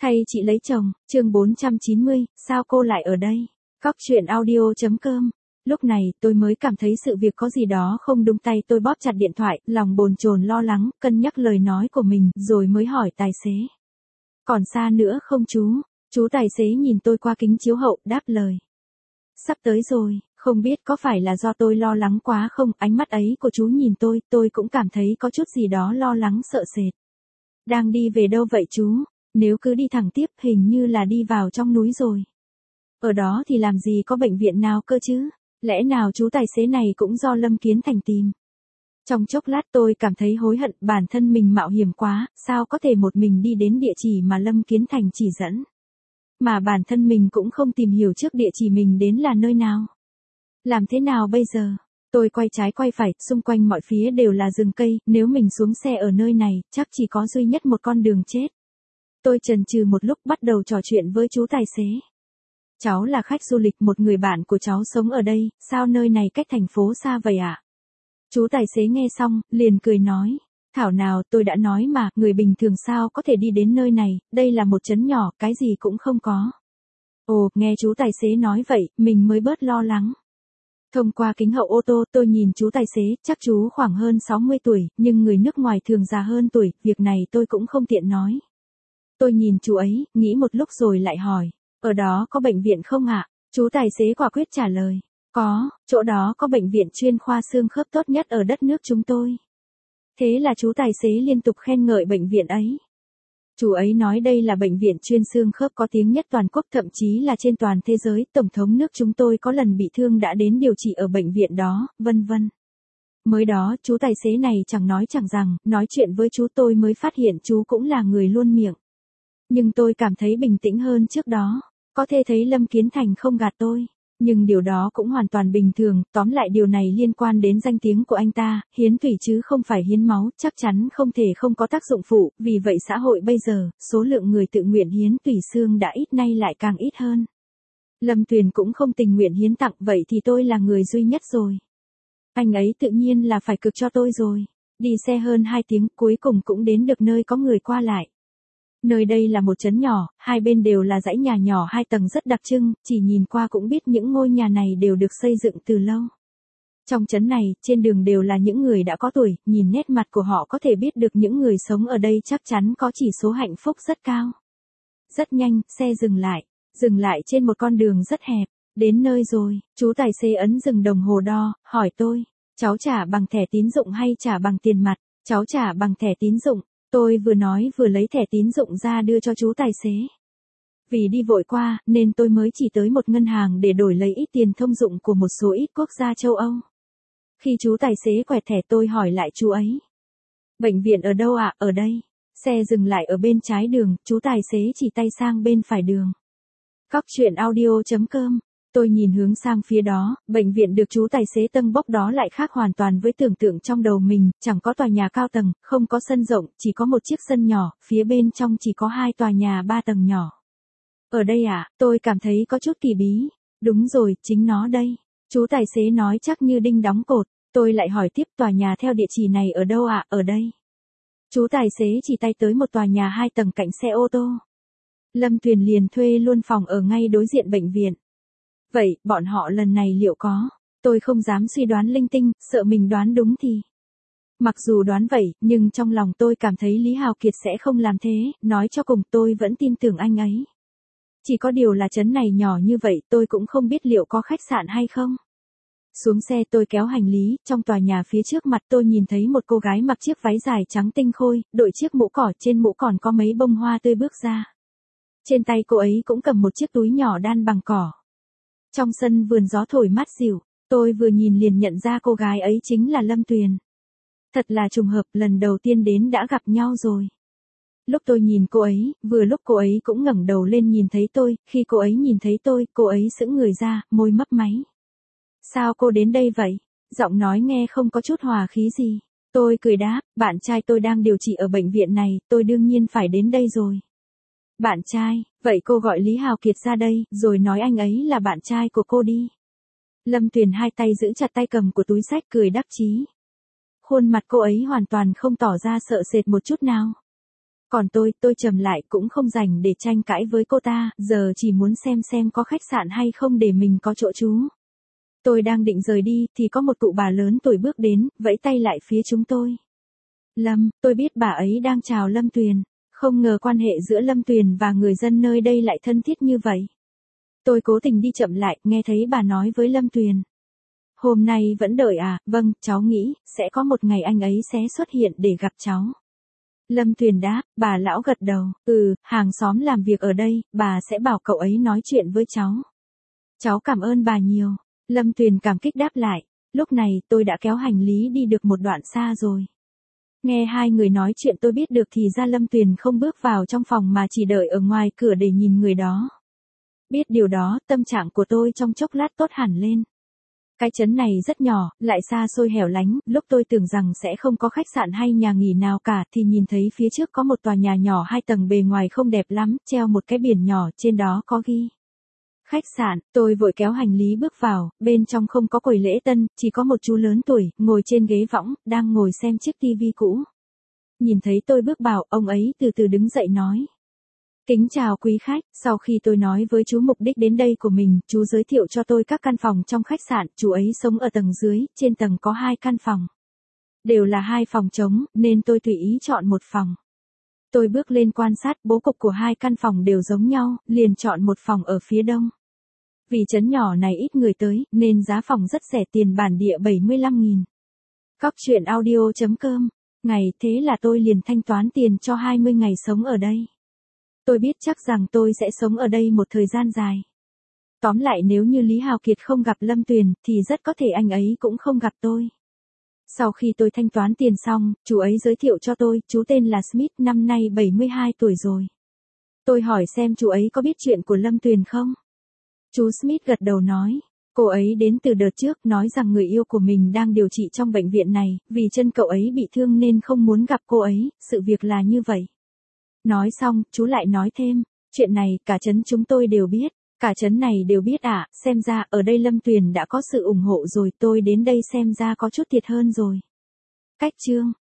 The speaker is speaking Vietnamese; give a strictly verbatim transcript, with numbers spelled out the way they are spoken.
Thay chị lấy chồng, chương bốn trăm chín mươi, sao cô lại ở đây? Cóc truyện audio chấm com. Lúc này, tôi mới cảm thấy sự việc có gì đó không đúng, tay tôi bóp chặt điện thoại, lòng bồn chồn lo lắng, cân nhắc lời nói của mình, rồi mới hỏi tài xế. Còn xa nữa không chú? Chú tài xế nhìn tôi qua kính chiếu hậu, đáp lời. Sắp tới rồi, không biết có phải là do tôi lo lắng quá không, ánh mắt ấy của chú nhìn tôi, tôi cũng cảm thấy có chút gì đó lo lắng sợ sệt. Đang đi về đâu vậy chú? Nếu cứ đi thẳng tiếp hình như là đi vào trong núi rồi. Ở đó thì làm gì có bệnh viện nào cơ chứ? Lẽ nào chú tài xế này cũng do Lâm Kiến Thành tìm? Trong chốc lát tôi cảm thấy hối hận, bản thân mình mạo hiểm quá, sao có thể một mình đi đến địa chỉ mà Lâm Kiến Thành chỉ dẫn. Mà bản thân mình cũng không tìm hiểu trước địa chỉ mình đến là nơi nào. Làm thế nào bây giờ? Tôi quay trái quay phải, xung quanh mọi phía đều là rừng cây, nếu mình xuống xe ở nơi này, chắc chỉ có duy nhất một con đường chết. Tôi chần chừ một lúc bắt đầu trò chuyện với chú tài xế. Cháu là khách du lịch, một người bạn của cháu sống ở đây, sao nơi này cách thành phố xa vậy ạ? À? Chú tài xế nghe xong, liền cười nói. Thảo nào, tôi đã nói mà, người bình thường sao có thể đi đến nơi này, đây là một trấn nhỏ, cái gì cũng không có. Ồ, nghe chú tài xế nói vậy, mình mới bớt lo lắng. Thông qua kính hậu ô tô, tôi nhìn chú tài xế, chắc chú khoảng hơn sáu mươi tuổi, nhưng người nước ngoài thường già hơn tuổi, việc này tôi cũng không tiện nói. Tôi nhìn chú ấy, nghĩ một lúc rồi lại hỏi, ở đó có bệnh viện không ạ? À? Chú tài xế quả quyết trả lời, có, chỗ đó có bệnh viện chuyên khoa xương khớp tốt nhất ở đất nước chúng tôi. Thế là chú tài xế liên tục khen ngợi bệnh viện ấy. Chú ấy nói đây là bệnh viện chuyên xương khớp có tiếng nhất toàn quốc, thậm chí là trên toàn thế giới, tổng thống nước chúng tôi có lần bị thương đã đến điều trị ở bệnh viện đó, vân vân. Mới đó, chú tài xế này chẳng nói chẳng rằng, nói chuyện với chú tôi mới phát hiện chú cũng là người luôn miệng. Nhưng tôi cảm thấy bình tĩnh hơn trước đó, có thể thấy Lâm Kiến Thành không gạt tôi. Nhưng điều đó cũng hoàn toàn bình thường, tóm lại điều này liên quan đến danh tiếng của anh ta, hiến tủy chứ không phải hiến máu, chắc chắn không thể không có tác dụng phụ, vì vậy xã hội bây giờ, số lượng người tự nguyện hiến tủy xương đã ít nay lại càng ít hơn. Lâm Tuyền cũng không tình nguyện hiến tặng, vậy thì tôi là người duy nhất rồi. Anh ấy tự nhiên là phải cực cho tôi rồi. Đi xe hơn hai tiếng, cuối cùng cũng đến được nơi có người qua lại. Nơi đây là một trấn nhỏ, hai bên đều là dãy nhà nhỏ hai tầng rất đặc trưng, chỉ nhìn qua cũng biết những ngôi nhà này đều được xây dựng từ lâu. Trong trấn này, trên đường đều là những người đã có tuổi, nhìn nét mặt của họ có thể biết được những người sống ở đây chắc chắn có chỉ số hạnh phúc rất cao. Rất nhanh, xe dừng lại, dừng lại trên một con đường rất hẹp, đến nơi rồi, chú tài xế ấn dừng đồng hồ đo, hỏi tôi, cháu trả bằng thẻ tín dụng hay trả bằng tiền mặt? Cháu trả bằng thẻ tín dụng. Tôi vừa nói vừa lấy thẻ tín dụng ra đưa cho chú tài xế. Vì đi vội qua, nên tôi mới chỉ tới một ngân hàng để đổi lấy ít tiền thông dụng của một số ít quốc gia châu Âu. Khi chú tài xế quẹt thẻ tôi hỏi lại chú ấy. Bệnh viện ở đâu ạ? À? Ở đây. Xe dừng lại ở bên trái đường, chú tài xế chỉ tay sang bên phải đường. Cóc truyện audio chấm com. Tôi nhìn hướng sang phía đó, bệnh viện được chú tài xế tâng bốc đó lại khác hoàn toàn với tưởng tượng trong đầu mình, chẳng có tòa nhà cao tầng, không có sân rộng, chỉ có một chiếc sân nhỏ, phía bên trong chỉ có hai tòa nhà ba tầng nhỏ. Ở đây à, tôi cảm thấy có chút kỳ bí. Đúng rồi, chính nó đây. Chú tài xế nói chắc như đinh đóng cột, tôi lại hỏi tiếp tòa nhà theo địa chỉ này ở đâu ạ? À? Ở đây. Chú tài xế chỉ tay tới một tòa nhà hai tầng cạnh xe ô tô. Lâm Tuyền liền thuê luôn phòng ở ngay đối diện bệnh viện. Vậy, bọn họ lần này liệu có? Tôi không dám suy đoán linh tinh, sợ mình đoán đúng thì. Mặc dù đoán vậy, nhưng trong lòng tôi cảm thấy Lý Hào Kiệt sẽ không làm thế, nói cho cùng tôi vẫn tin tưởng anh ấy. Chỉ có điều là trấn này nhỏ như vậy tôi cũng không biết liệu có khách sạn hay không. Xuống xe tôi kéo hành lý, trong tòa nhà phía trước mặt tôi nhìn thấy một cô gái mặc chiếc váy dài trắng tinh khôi, đội chiếc mũ cỏ, trên mũ còn có mấy bông hoa tươi bước ra. Trên tay cô ấy cũng cầm một chiếc túi nhỏ đan bằng cỏ. Trong sân vườn gió thổi mát dịu, tôi vừa nhìn liền nhận ra cô gái ấy chính là Lâm Tuyền. Thật là trùng hợp, lần đầu tiên đến đã gặp nhau rồi. Lúc tôi nhìn cô ấy, vừa lúc cô ấy cũng ngẩng đầu lên nhìn thấy tôi, khi cô ấy nhìn thấy tôi, cô ấy sững người ra, môi mấp máy. Sao cô đến đây vậy? Giọng nói nghe không có chút hòa khí gì. Tôi cười đáp, bạn trai tôi đang điều trị ở bệnh viện này, tôi đương nhiên phải đến đây rồi. Bạn trai, vậy cô gọi Lý Hào Kiệt ra đây, rồi nói anh ấy là bạn trai của cô đi. Lâm Tuyền hai tay giữ chặt tay cầm của túi xách cười đắc chí. Khuôn mặt cô ấy hoàn toàn không tỏ ra sợ sệt một chút nào. Còn tôi, tôi trầm lại cũng không rảnh để tranh cãi với cô ta, giờ chỉ muốn xem xem có khách sạn hay không để mình có chỗ trú. Tôi đang định rời đi, thì có một cụ bà lớn tuổi bước đến, vẫy tay lại phía chúng tôi. Lâm, tôi biết bà ấy đang chào Lâm Tuyền. Không ngờ quan hệ giữa Lâm Tuyền và người dân nơi đây lại thân thiết như vậy. Tôi cố tình đi chậm lại, nghe thấy bà nói với Lâm Tuyền. Hôm nay vẫn đợi à, vâng, cháu nghĩ, sẽ có một ngày anh ấy sẽ xuất hiện để gặp cháu. Lâm Tuyền đáp, bà lão gật đầu, ừ, hàng xóm làm việc ở đây, bà sẽ bảo cậu ấy nói chuyện với cháu. Cháu cảm ơn bà nhiều. Lâm Tuyền cảm kích đáp lại, lúc này tôi đã kéo hành lý đi được một đoạn xa rồi. Nghe hai người nói chuyện tôi biết được thì ra Lâm Tuyền không bước vào trong phòng mà chỉ đợi ở ngoài cửa để nhìn người đó. Biết điều đó, tâm trạng của tôi trong chốc lát tốt hẳn lên. Cái trấn này rất nhỏ, lại xa xôi hẻo lánh, lúc tôi tưởng rằng sẽ không có khách sạn hay nhà nghỉ nào cả thì nhìn thấy phía trước có một tòa nhà nhỏ hai tầng bề ngoài không đẹp lắm, treo một cái biển nhỏ trên đó có ghi. Khách sạn, tôi vội kéo hành lý bước vào, bên trong không có quầy lễ tân, chỉ có một chú lớn tuổi, ngồi trên ghế võng, đang ngồi xem chiếc tivi cũ. Nhìn thấy tôi bước vào, ông ấy từ từ đứng dậy nói. Kính chào quý khách, sau khi tôi nói với chú mục đích đến đây của mình, chú giới thiệu cho tôi các căn phòng trong khách sạn, chú ấy sống ở tầng dưới, trên tầng có hai căn phòng. Đều là hai phòng trống, nên tôi tùy ý chọn một phòng. Tôi bước lên quan sát, bố cục của hai căn phòng đều giống nhau, liền chọn một phòng ở phía đông. Vì trấn nhỏ này ít người tới, nên giá phòng rất rẻ, tiền bản địa bảy mươi lăm nghìn. Cóc truyện audio chấm com. Ngày, thế là tôi liền thanh toán tiền cho hai mươi ngày sống ở đây. Tôi biết chắc rằng tôi sẽ sống ở đây một thời gian dài. Tóm lại nếu như Lý Hào Kiệt không gặp Lâm Tuyền, thì rất có thể anh ấy cũng không gặp tôi. Sau khi tôi thanh toán tiền xong, chú ấy giới thiệu cho tôi, chú tên là Smith, năm nay bảy mươi hai tuổi rồi. Tôi hỏi xem chú ấy có biết chuyện của Lâm Tuyền không? Chú Smith gật đầu nói, cô ấy đến từ đợt trước, nói rằng người yêu của mình đang điều trị trong bệnh viện này, vì chân cậu ấy bị thương nên không muốn gặp cô ấy, sự việc là như vậy. Nói xong, chú lại nói thêm, chuyện này cả trấn chúng tôi đều biết, cả trấn này đều biết ạ, à, xem ra ở đây Lâm Tuyền đã có sự ủng hộ rồi, tôi đến đây xem ra có chút thiệt hơn rồi. Cách chương